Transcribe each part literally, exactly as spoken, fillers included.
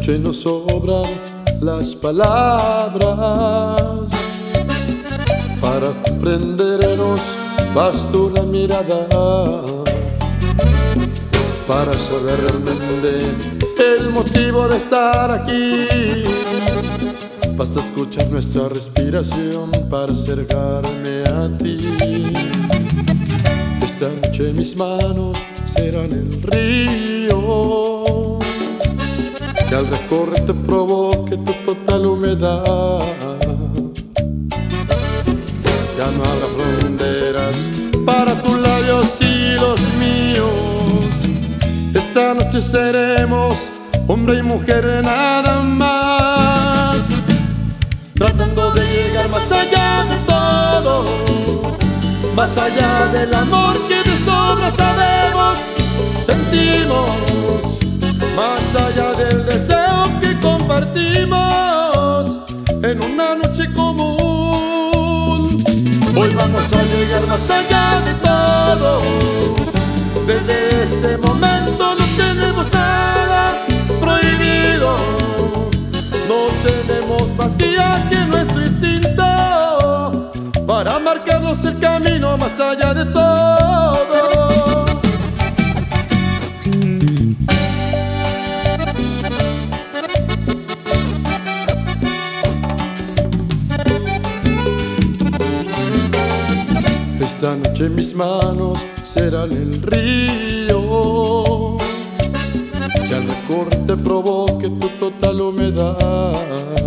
noche nos sobran las palabras para comprendernos, basta una mirada para saber realmente el motivo de estar aquí. Basta escuchar nuestra respiración para acercarme a ti. Esta noche mis manos serán el río que al recorrer te provoque tu total humedad. Ya no habrá fronteras para tus labios y los míos. Esta noche seremos hombre y mujer nada más, tratando de llegar más allá de todo, más allá del amor que de sobra sabemos, sentimos, más allá del deseo que compartimos en una noche común. Hoy vamos a llegar más allá de todo. Desde este momento no tenemos nada prohibido, no tenemos más guía que nuestro instinto para marcarnos el camino más allá de todo. Esta noche mis manos serán el río que al recorrer te provoque tu total humedad.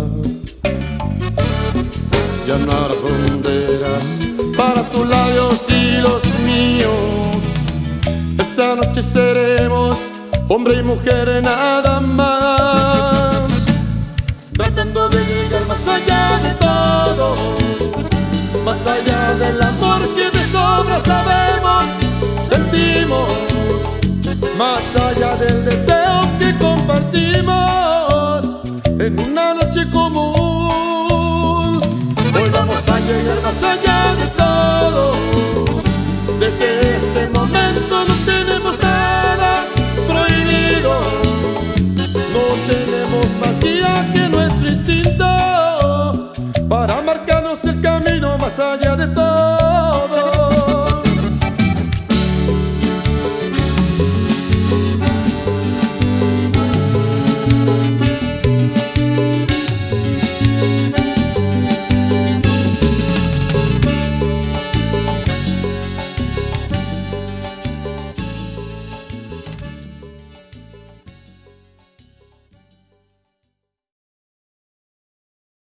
Ya no habrá fronteras para tus labios y los míos. Esta noche seremos hombre y mujer nada más, tratando de llegar más allá de todo, más allá del amor que de sobra sabemos, sentimos, más allá del deseo que compartimos en una noche común. Hoy vamos a llegar más allá de todo.